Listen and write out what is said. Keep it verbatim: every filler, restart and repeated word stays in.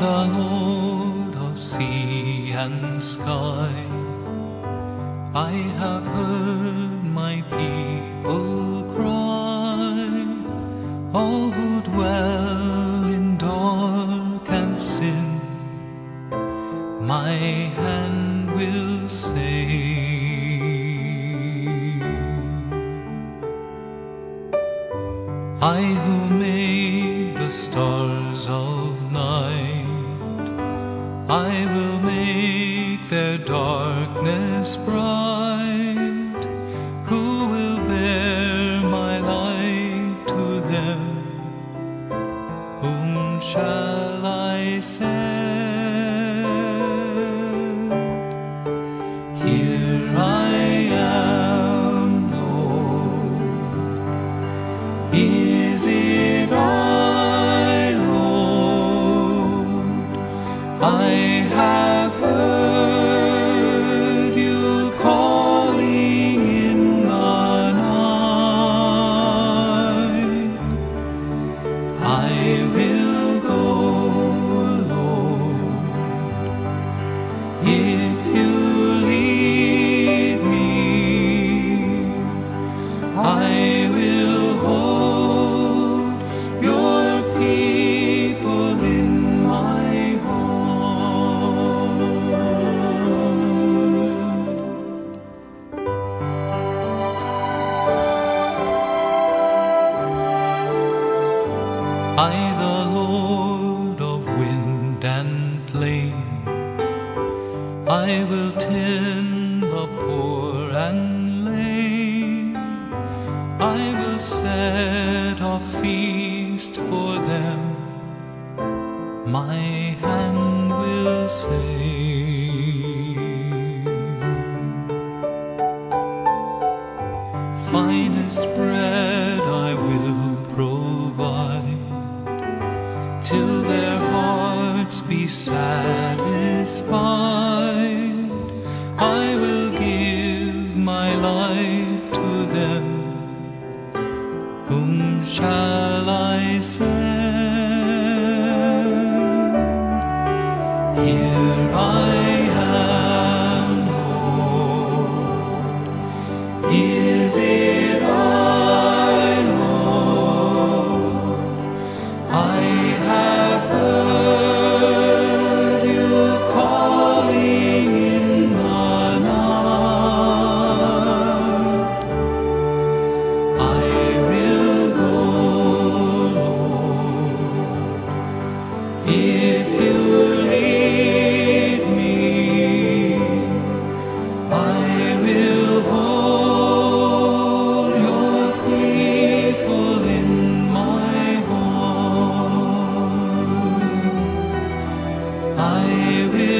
the Lord of sea and sky. I have heard my people cry, all who dwell in dark and sin, my hand will save. I who made the stars of night, I will make their darkness bright. Who will bear my light to them? Whom shall I send? Here I am, Lord. Is it I, Lord? I have heard you calling in the night. I will go, Lord, if you lead me. I will hold your people in my heart. I, the Lord of wind and plain, I will tend the poor and lame. I will set a feast for them, my hand will save. Finest bread I will provide, till their hearts be satisfied. I will give my life to them. Whom shall I send? Here I am, Lord. Is it I, Lord? I have heard you calling in the night. I will go, Lord, if you lead me. I will hold your people in my heart. I will